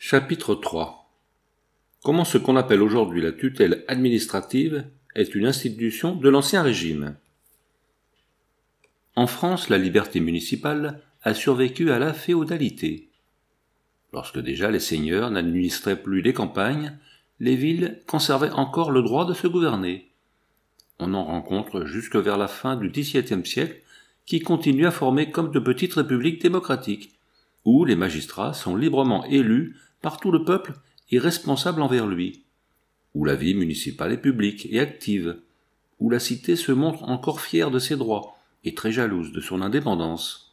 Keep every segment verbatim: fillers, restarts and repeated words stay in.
Chapitre trois. Comment ce qu'on appelle aujourd'hui la tutelle administrative est une institution de l'Ancien Régime. En France, la liberté municipale a survécu à la féodalité. Lorsque déjà les seigneurs n'administraient plus les campagnes, les villes conservaient encore le droit de se gouverner. On en rencontre jusque vers la fin du dix-septième siècle qui continuent à former comme de petites républiques démocratiques, où les magistrats sont librement élus par tout le peuple et responsables envers lui, où la vie municipale est publique et active, où la cité se montre encore fière de ses droits et très jalouse de son indépendance.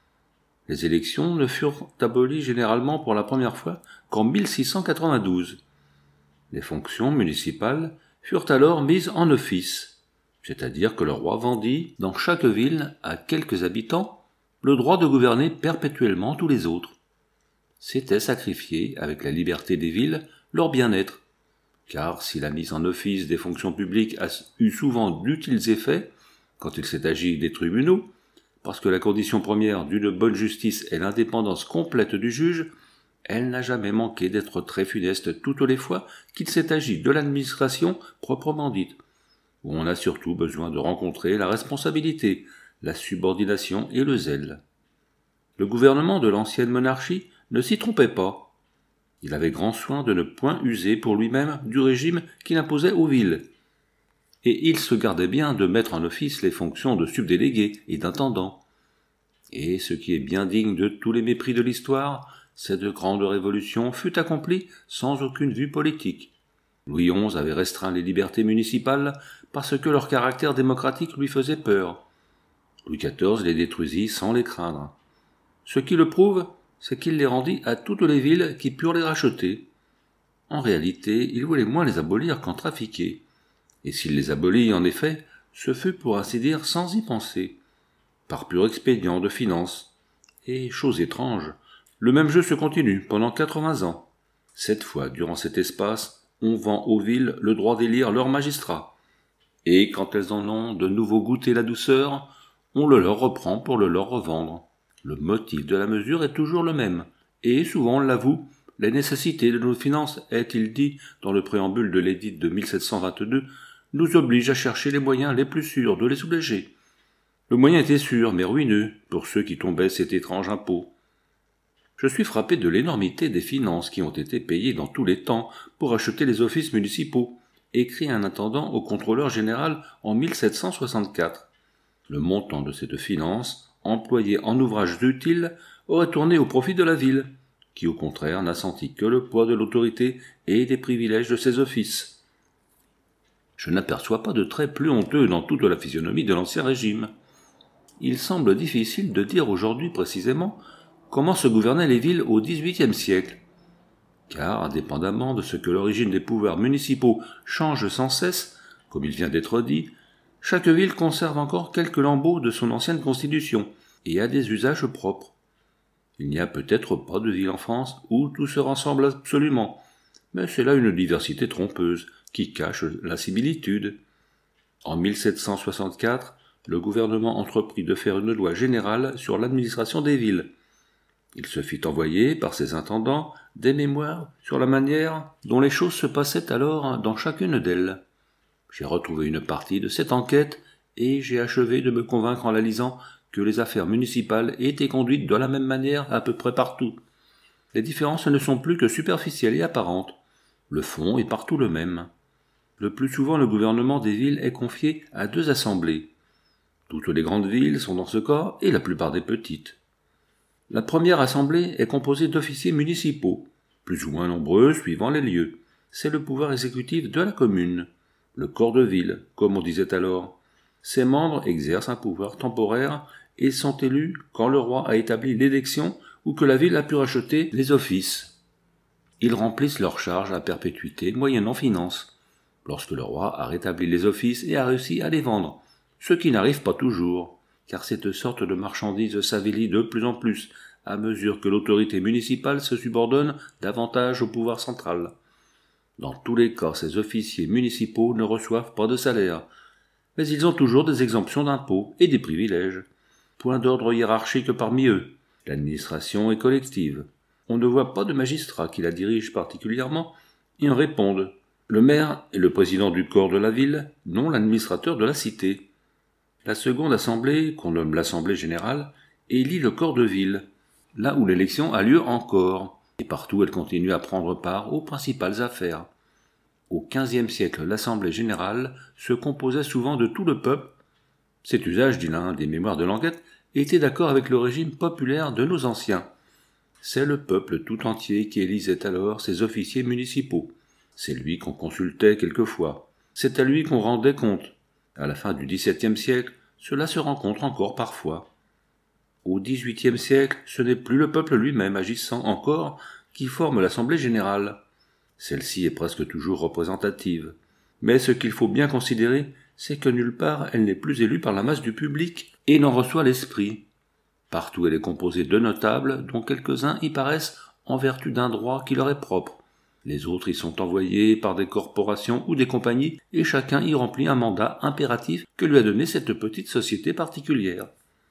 Les élections ne furent abolies généralement pour la première fois qu'en mille six cent quatre-vingt-douze. Les fonctions municipales furent alors mises en office, c'est-à-dire que le roi vendit dans chaque ville à quelques habitants le droit de gouverner perpétuellement tous les autres. C'était sacrifier, avec la liberté des villes, leur bien-être, car si la mise en office des fonctions publiques a eu souvent d'utiles effets, quand il s'est agi des tribunaux, parce que la condition première d'une bonne justice est l'indépendance complète du juge, elle n'a jamais manqué d'être très funeste toutes les fois qu'il s'est agi de l'administration proprement dite, où on a surtout besoin de rencontrer la responsabilité, la subordination et le zèle. Le gouvernement de l'ancienne monarchie ne s'y trompait pas. Il avait grand soin de ne point user pour lui-même du régime qu'il imposait aux villes. Et il se gardait bien de mettre en office les fonctions de subdélégué et d'intendant. Et ce qui est bien digne de tous les mépris de l'histoire, cette grande révolution fut accomplie sans aucune vue politique. Louis onze avait restreint les libertés municipales parce que leur caractère démocratique lui faisait peur. Louis quatorze les détruisit sans les craindre. Ce qui le prouve, c'est qu'il les rendit à toutes les villes qui purent les racheter. En réalité, il voulait moins les abolir qu'en trafiquer. Et s'il les abolit, en effet, ce fut pour ainsi dire sans y penser, par pur expédient de finance. Et, chose étrange, le même jeu se continue pendant quatre-vingts ans. Cette fois, durant cet espace, on vend aux villes le droit d'élire leurs magistrats. Et quand elles en ont de nouveau goûté la douceur, on le leur reprend pour le leur revendre. Le motif de la mesure est toujours le même, et souvent on l'avoue, la nécessité de nos finances, est-il dit dans le préambule de l'édit de mille sept cent vingt-deux, nous oblige à chercher les moyens les plus sûrs de les soulager. Le moyen était sûr, mais ruineux, pour ceux qui tombaient cet étrange impôt. Je suis frappé de l'énormité des finances qui ont été payées dans tous les temps pour acheter les offices municipaux, écrit un intendant au contrôleur général en mille sept cent soixante-quatre. Le montant de cette finance, employé en ouvrages utiles, aurait tourné au profit de la ville, qui au contraire n'a senti que le poids de l'autorité et des privilèges de ses offices. Je n'aperçois pas de trait plus honteux dans toute la physionomie de l'Ancien Régime. Il semble difficile de dire aujourd'hui précisément comment se gouvernaient les villes au dix-huitième siècle, car, indépendamment de ce que l'origine des pouvoirs municipaux change sans cesse, comme il vient d'être dit, chaque ville conserve encore quelques lambeaux de son ancienne constitution et a des usages propres. Il n'y a peut-être pas de ville en France où tout se ressemble absolument, mais c'est là une diversité trompeuse qui cache la similitude. En mille sept cent soixante-quatre, le gouvernement entreprit de faire une loi générale sur l'administration des villes. Il se fit envoyer par ses intendants des mémoires sur la manière dont les choses se passaient alors dans chacune d'elles. J'ai retrouvé une partie de cette enquête et j'ai achevé de me convaincre en la lisant que les affaires municipales étaient conduites de la même manière à peu près partout. Les différences ne sont plus que superficielles et apparentes. Le fond est partout le même. Le plus souvent, le gouvernement des villes est confié à deux assemblées. Toutes les grandes villes sont dans ce cas et la plupart des petites. La première assemblée est composée d'officiers municipaux, plus ou moins nombreux suivant les lieux. C'est le pouvoir exécutif de la commune. Le corps de ville, comme on disait alors. Ses membres exercent un pouvoir temporaire et sont élus quand le roi a établi l'élection ou que la ville a pu racheter les offices. Ils remplissent leurs charges à perpétuité moyennant finance, lorsque le roi a rétabli les offices et a réussi à les vendre, ce qui n'arrive pas toujours, car cette sorte de marchandise s'avilit de plus en plus à mesure que l'autorité municipale se subordonne davantage au pouvoir central. Dans tous les cas, ces officiers municipaux ne reçoivent pas de salaire, mais ils ont toujours des exemptions d'impôts et des privilèges. Point d'ordre hiérarchique parmi eux. L'administration est collective. on ne voit pas de magistrat qui la dirige particulièrement, et en répondent. Le maire est le président du corps de la ville, non l'administrateur de la cité. La seconde assemblée, qu'on nomme l'assemblée générale, élit le corps de ville, là où l'élection a lieu encore, et partout elle continue à prendre part aux principales affaires. Au quinzième siècle, l'assemblée générale se composait souvent de tout le peuple. Cet usage, dit l'un des mémoires de Languette, était d'accord avec le régime populaire de nos anciens. C'est le peuple tout entier qui élisait alors ses officiers municipaux. C'est lui qu'on consultait quelquefois. C'est à lui qu'on rendait compte. À la fin du dix-septième siècle, cela se rencontre encore parfois. Au dix-huitième siècle, ce n'est plus le peuple lui-même agissant encore qui forme l'Assemblée générale. Celle-ci est presque toujours représentative. Mais ce qu'il faut bien considérer, c'est que nulle part elle n'est plus élue par la masse du public et n'en reçoit l'esprit. Partout elle est composée de notables, dont quelques-uns y paraissent en vertu d'un droit qui leur est propre. Les autres y sont envoyés par des corporations ou des compagnies, et chacun y remplit un mandat impératif que lui a donné cette petite société particulière.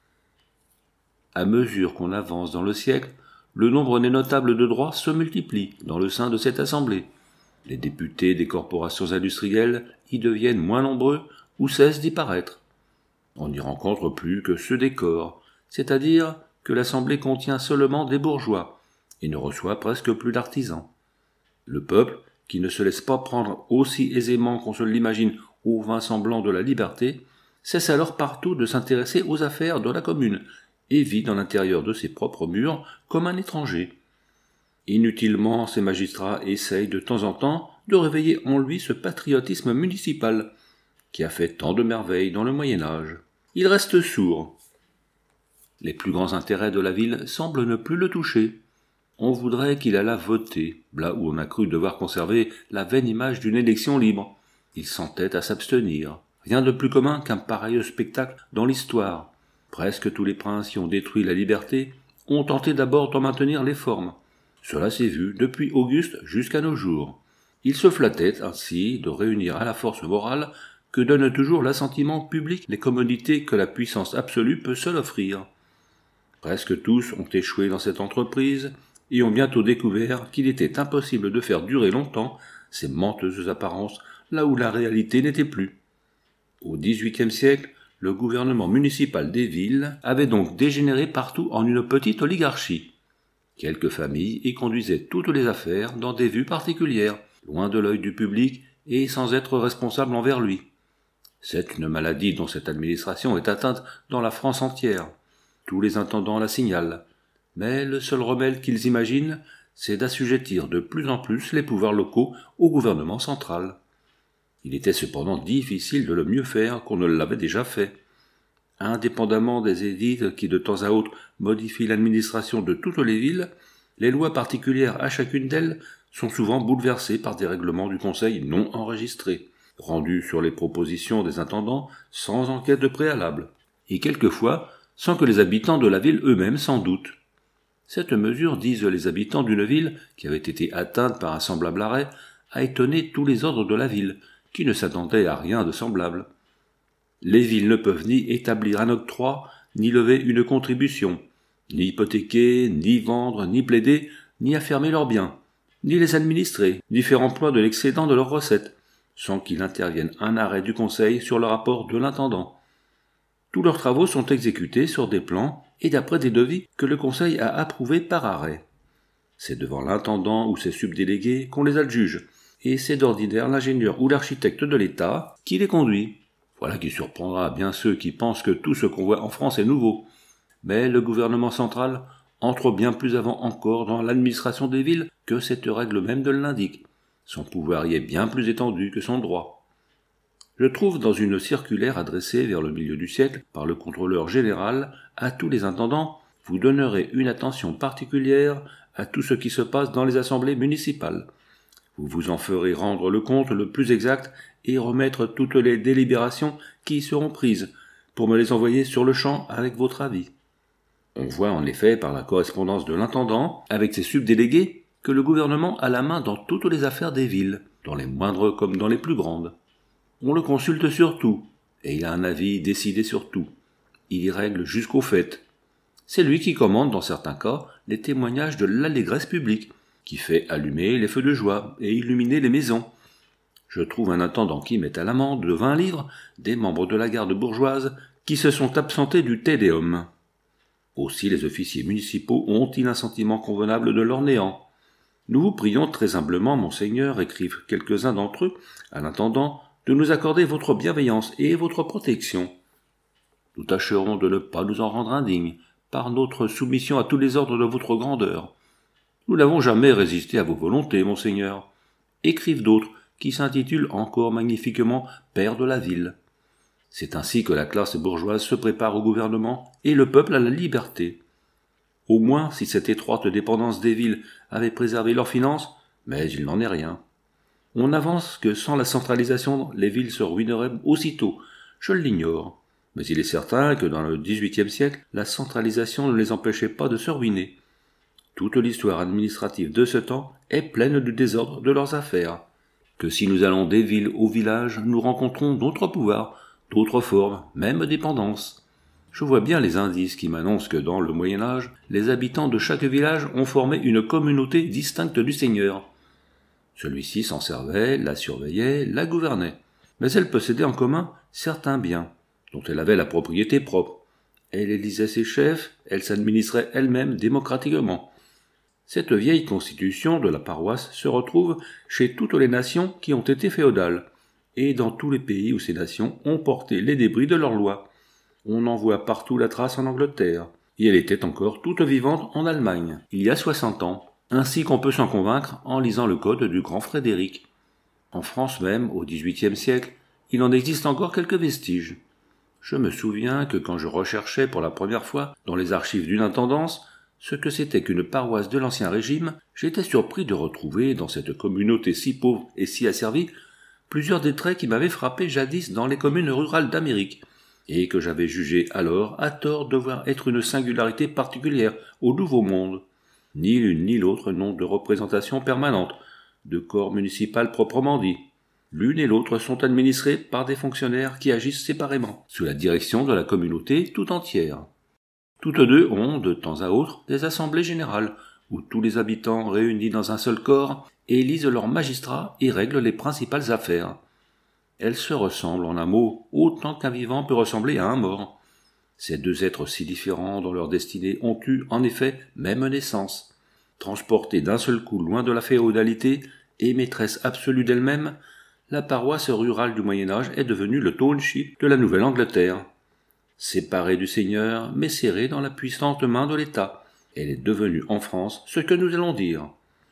À mesure qu'on avance dans le siècle, le nombre des notables de droit se multiplie dans le sein de cette assemblée. Les députés des corporations industrielles y deviennent moins nombreux ou cessent d'y paraître. On n'y rencontre plus que ceux des corps, c'est-à-dire que l'assemblée contient seulement des bourgeois et ne reçoit presque plus d'artisans. Le peuple, qui ne se laisse pas prendre aussi aisément qu'on se l'imagine au vin semblant de la liberté, cesse alors partout de s'intéresser aux affaires de la commune et vit dans l'intérieur de ses propres murs comme un étranger. Inutilement, ces magistrats essayent de temps en temps de réveiller en lui ce patriotisme municipal qui a fait tant de merveilles dans le Moyen-Âge. Il reste sourd. Les plus grands intérêts de la ville semblent ne plus le toucher. On voudrait qu'il allât voter, là où on a cru devoir conserver la vaine image d'une élection libre. Il s'entête à s'abstenir. Rien de plus commun qu'un pareil spectacle dans l'histoire. Presque tous les princes qui ont détruit la liberté ont tenté d'abord d'en maintenir les formes. Cela s'est vu depuis Auguste jusqu'à nos jours. Ils se flattaient ainsi de réunir à la force morale que donne toujours l'assentiment public les commodités que la puissance absolue peut seule offrir. Presque tous ont échoué dans cette entreprise et ont bientôt découvert qu'il était impossible de faire durer longtemps ces menteuses apparences là où la réalité n'était plus. Au dix-huitième siècle, le gouvernement municipal des villes avait donc dégénéré partout en une petite oligarchie. Quelques familles y conduisaient toutes les affaires dans des vues particulières, loin de l'œil du public et sans être responsables envers lui. C'est une maladie dont cette administration est atteinte dans la France entière. Tous les intendants la signalent. Mais le seul remède qu'ils imaginent, c'est d'assujettir de plus en plus les pouvoirs locaux au gouvernement central. Il était cependant difficile de le mieux faire qu'on ne l'avait déjà fait. Indépendamment des édits qui de temps à autre modifient l'administration de toutes les villes, les lois particulières à chacune d'elles sont souvent bouleversées par des règlements du Conseil non enregistrés, rendus sur les propositions des intendants sans enquête de préalable, et quelquefois sans que les habitants de la ville eux-mêmes s'en doutent. Cette mesure, disent les habitants d'une ville qui avait été atteinte par un semblable arrêt, a étonné tous les ordres de la ville, qui ne s'attendaient à rien de semblable. Les villes ne peuvent ni établir un octroi, ni lever une contribution, ni hypothéquer, ni vendre, ni plaider, ni affermer leurs biens, ni les administrer, ni faire emploi de l'excédent de leurs recettes, sans qu'il intervienne un arrêt du Conseil sur le rapport de l'intendant. Tous leurs travaux sont exécutés sur des plans et d'après des devis que le Conseil a approuvés par arrêt. C'est devant l'intendant ou ses subdélégués qu'on les adjuge, et c'est d'ordinaire l'ingénieur ou l'architecte de l'État qui les conduit. Voilà qui surprendra bien ceux qui pensent que tout ce qu'on voit en France est nouveau. Mais le gouvernement central entre bien plus avant encore dans l'administration des villes que cette règle même de l'indique. Son pouvoir y est bien plus étendu que son droit. Je trouve dans une circulaire adressée vers le milieu du siècle par le contrôleur général à tous les intendants, vous donnerez une attention particulière à tout ce qui se passe dans les assemblées municipales. Vous vous en ferez rendre le compte le plus exact et remettre toutes les délibérations qui y seront prises, pour me les envoyer sur le champ avec votre avis. On voit en effet par la correspondance de l'intendant avec ses subdélégués que le gouvernement a la main dans toutes les affaires des villes, dans les moindres comme dans les plus grandes. On le consulte sur tout, et il a un avis décidé sur tout. Il y règle jusqu'au fait. C'est lui qui commande, dans certains cas, les témoignages de l'allégresse publique, qui fait allumer les feux de joie et illuminer les maisons. Je trouve un intendant qui met à l'amende de vingt livres des membres de la garde bourgeoise qui se sont absentés du Te Deum. Aussi les officiers municipaux ont-ils un sentiment convenable de leur néant. Nous vous prions très humblement, monseigneur, écrivent quelques-uns d'entre eux, à l'intendant, de nous accorder votre bienveillance et votre protection. Nous tâcherons de ne pas nous en rendre indignes, par notre soumission à tous les ordres de votre grandeur. Nous n'avons jamais résisté à vos volontés, monseigneur. Écrivent d'autres, qui s'intitulent encore magnifiquement Père de la ville. C'est ainsi que la classe bourgeoise se prépare au gouvernement et le peuple à la liberté. Au moins, si cette étroite dépendance des villes avait préservé leurs finances, mais il n'en est rien. On avance que sans la centralisation, les villes se ruineraient aussitôt. Je l'ignore. Mais il est certain que dans le dix-huitième siècle, la centralisation ne les empêchait pas de se ruiner. Toute l'histoire administrative de ce temps est pleine du désordre de leurs affaires. Que si nous allons des villes aux villages, nous rencontrons d'autres pouvoirs, d'autres formes, même dépendances. Je vois bien les indices qui m'annoncent que dans le Moyen-Âge, les habitants de chaque village ont formé une communauté distincte du seigneur. Celui-ci s'en servait, la surveillait, la gouvernait. Mais elle possédait en commun certains biens, dont elle avait la propriété propre. Elle élisait ses chefs, elle s'administrait elle-même démocratiquement. Cette vieille constitution de la paroisse se retrouve chez toutes les nations qui ont été féodales, et dans tous les pays où ces nations ont porté les débris de leurs lois. On en voit partout la trace en Angleterre, et elle était encore toute vivante en Allemagne, il y a soixante ans, ainsi qu'on peut s'en convaincre en lisant le code du grand Frédéric. En France même, au dix-huitième siècle, il en existe encore quelques vestiges. Je me souviens que quand je recherchais pour la première fois dans les archives d'une intendance ce que c'était qu'une paroisse de l'Ancien Régime, j'étais surpris de retrouver dans cette communauté si pauvre et si asservie plusieurs des traits qui m'avaient frappé jadis dans les communes rurales d'Amérique, et que j'avais jugé alors à tort devoir être une singularité particulière au Nouveau Monde. Ni l'une ni l'autre n'ont de représentation permanente, de corps municipal proprement dit. L'une et l'autre sont administrées par des fonctionnaires qui agissent séparément, sous la direction de la communauté tout entière. Toutes deux ont, de temps à autre, des assemblées générales, où tous les habitants réunis dans un seul corps élisent leurs magistrats et règlent les principales affaires. Elles se ressemblent en un mot, autant qu'un vivant peut ressembler à un mort. Ces deux êtres si différents dans leur destinée ont eu, en effet, même naissance. Transportée d'un seul coup loin de la féodalité et maîtresse absolue d'elle-même, la paroisse rurale du Moyen-Âge est devenue le township de la Nouvelle-Angleterre. Séparée du Seigneur, mais serrée dans la puissante main de l'État, elle est devenue en France ce que nous allons dire.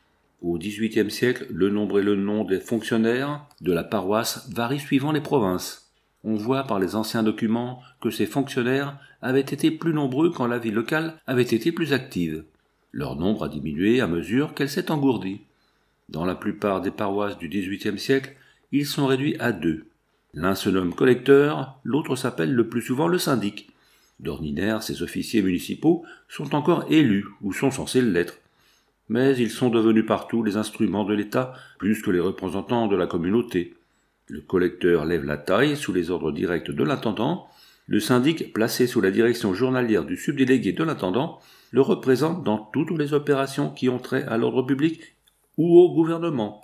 Au dix-huitième siècle, le nombre et le nom des fonctionnaires de la paroisse varient suivant les provinces. On voit par les anciens documents que ces fonctionnaires avaient été plus nombreux quand la vie locale avait été plus active. Leur nombre a diminué à mesure qu'elle s'est engourdie. Dans la plupart des paroisses du dix-huitième siècle, ils sont réduits à deux. L'un se nomme collecteur, l'autre s'appelle le plus souvent le syndic. D'ordinaire, ces officiers municipaux sont encore élus, ou sont censés l'être. Mais ils sont devenus partout les instruments de l'État, plus que les représentants de la communauté. Le collecteur lève la taille sous les ordres directs de l'intendant. Le syndic, placé sous la direction journalière du subdélégué de l'intendant, le représente dans toutes les opérations qui ont trait à l'ordre public ou au gouvernement.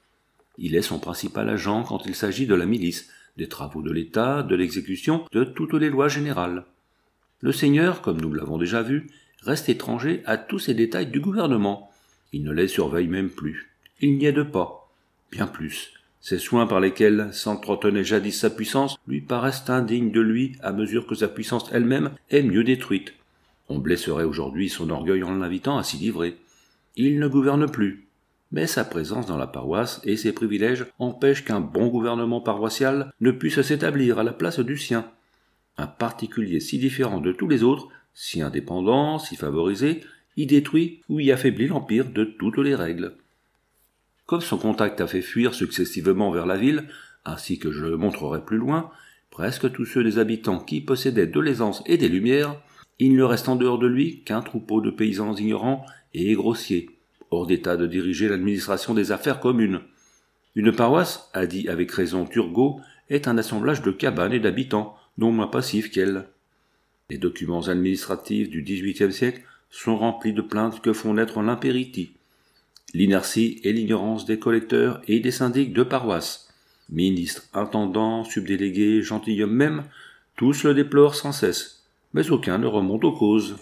Il est son principal agent quand il s'agit de la milice, des travaux de l'État, de l'exécution de toutes les lois générales. Le seigneur, comme nous l'avons déjà vu, reste étranger à tous ces détails du gouvernement. Il ne les surveille même plus. Il n'y aide pas. Bien plus. Ces soins par lesquels s'entretenait jadis sa puissance lui paraissent indignes de lui à mesure que sa puissance elle-même est mieux détruite. On blesserait aujourd'hui son orgueil en l'invitant à s'y livrer. Il ne gouverne plus. Mais sa présence dans la paroisse et ses privilèges empêchent qu'un bon gouvernement paroissial ne puisse s'établir à la place du sien. Un particulier si différent de tous les autres, si indépendant, si favorisé, y détruit ou y affaiblit l'empire de toutes les règles. Comme son contact a fait fuir successivement vers la ville, ainsi que je le montrerai plus loin, presque tous ceux des habitants qui possédaient de l'aisance et des lumières, il ne reste en dehors de lui qu'un troupeau de paysans ignorants et grossiers, hors d'état de diriger l'administration des affaires communes. Une paroisse, a dit avec raison Turgot, est un assemblage de cabanes et d'habitants, non moins passifs qu'elle. Les documents administratifs du dix-huitième siècle sont remplis de plaintes que font naître l'impéritie, l'inertie et l'ignorance des collecteurs et des syndics de paroisse. Ministres, intendants, subdélégués, gentilshommes même, tous le déplorent sans cesse, mais aucun ne remonte aux causes.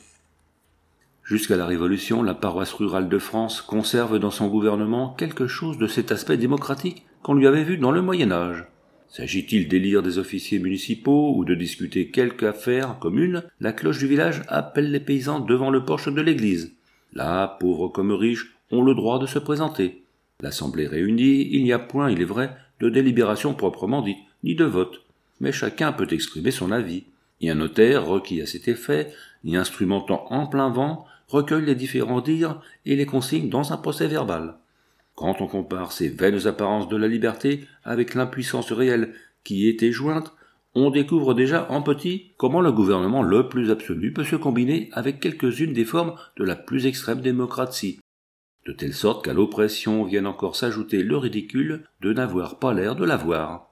Jusqu'à la Révolution, la paroisse rurale de France conserve dans son gouvernement quelque chose de cet aspect démocratique qu'on lui avait vu dans le Moyen-Âge. S'agit-il d'élire des officiers municipaux ou de discuter quelque affaire commune, la cloche du village appelle les paysans devant le porche de l'église. Là, pauvres comme riches, ont le droit de se présenter. L'assemblée réunie, il n'y a point, il est vrai, de délibération proprement dite, ni de vote, mais chacun peut exprimer son avis. Et un notaire, requis à cet effet, y instrumentant en plein vent, recueille les différents dires et les consigne dans un procès verbal. Quand on compare ces vaines apparences de la liberté avec l'impuissance réelle qui y était jointe, on découvre déjà en petit comment le gouvernement le plus absolu peut se combiner avec quelques-unes des formes de la plus extrême démocratie, de telle sorte qu'à l'oppression vienne encore s'ajouter le ridicule de n'avoir pas l'air de l'avoir.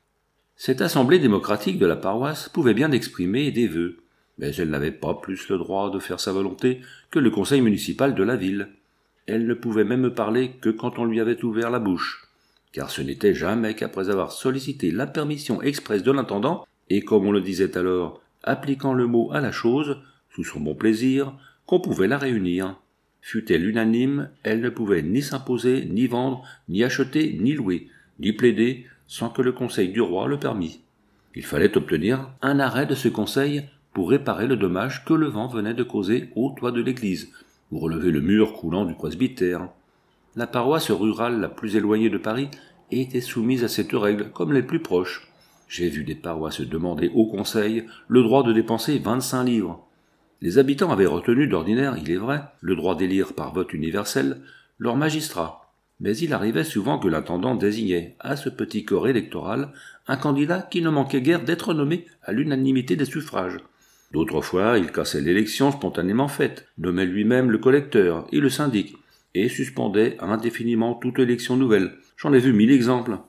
Cette assemblée démocratique de la paroisse pouvait bien exprimer des vœux, mais elle n'avait pas plus le droit de faire sa volonté que le conseil municipal de la ville. Elle ne pouvait même parler que quand on lui avait ouvert la bouche, car ce n'était jamais qu'après avoir sollicité la permission expresse de l'intendant, et comme on le disait alors, appliquant le mot à la chose, sous son bon plaisir, qu'on pouvait la réunir. Fût-elle unanime, elle ne pouvait ni s'imposer, ni vendre, ni acheter, ni louer, ni plaider, sans que le conseil du roi le permît. Il fallait obtenir un arrêt de ce conseil pour réparer le dommage que le vent venait de causer au toit de l'église, ou relever le mur coulant du presbytère. La paroisse rurale la plus éloignée de Paris était soumise à cette règle comme les plus proches. J'ai vu des paroisses demander au conseil le droit de dépenser vingt-cinq livres. Les habitants avaient retenu d'ordinaire, il est vrai, le droit d'élire par vote universel leur magistrat, mais il arrivait souvent que l'intendant désignait à ce petit corps électoral un candidat qui ne manquait guère d'être nommé à l'unanimité des suffrages. D'autres fois, il cassait l'élection spontanément faite, nommait lui-même le collecteur et le syndic, et suspendait indéfiniment toute élection nouvelle. J'en ai vu mille exemples.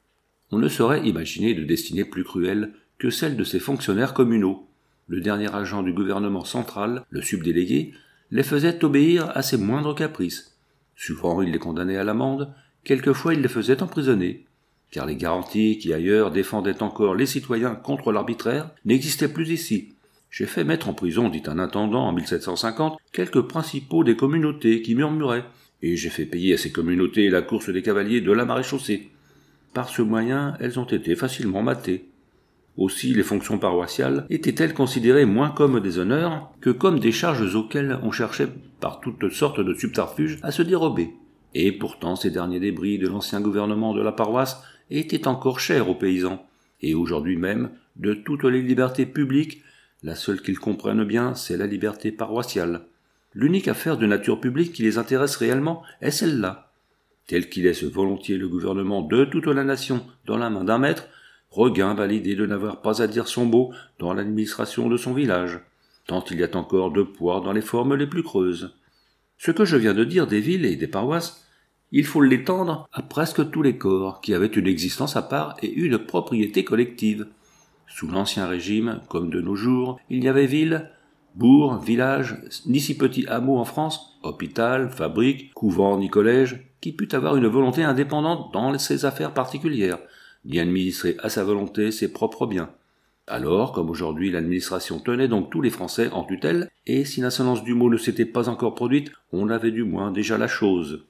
On ne saurait imaginer de destinée plus cruelle que celle de ces fonctionnaires communaux. Le dernier agent du gouvernement central, le subdélégué, les faisait obéir à ses moindres caprices. Souvent il les condamnait à l'amende, quelquefois il les faisait emprisonner, car les garanties qui ailleurs défendaient encore les citoyens contre l'arbitraire n'existaient plus ici. J'ai fait mettre en prison, dit un intendant en mille sept cent cinquante, quelques principaux des communautés qui murmuraient, et j'ai fait payer à ces communautés la course des cavaliers de la maréchaussée. Par ce moyen, elles ont été facilement matées. Aussi, les fonctions paroissiales étaient-elles considérées moins comme des honneurs que comme des charges auxquelles on cherchait par toutes sortes de subterfuges à se dérober. Et pourtant, ces derniers débris de l'ancien gouvernement de la paroisse étaient encore chers aux paysans. Et aujourd'hui même, de toutes les libertés publiques, la seule qu'ils comprennent bien, c'est la liberté paroissiale. L'unique affaire de nature publique qui les intéresse réellement est celle-là. Tel qu'il laisse volontiers le gouvernement de toute la nation dans la main d'un maître, regimbe à l'idée de n'avoir pas à dire son mot dans l'administration de son village, tant il y a encore de poids dans les formes les plus creuses. Ce que je viens de dire des villes et des paroisses, il faut l'étendre à presque tous les corps qui avaient une existence à part et une propriété collective. Sous l'Ancien Régime, comme de nos jours, il n'y avait ville, bourg, village, ni si petit hameau en France, hôpital, fabrique, couvent ni collège, qui pût avoir une volonté indépendante dans ses affaires particulières, d'y administrer à sa volonté ses propres biens. Alors, comme aujourd'hui, l'administration tenait donc tous les Français en tutelle, et si l'insolence du mot ne s'était pas encore produite, on avait du moins déjà la chose.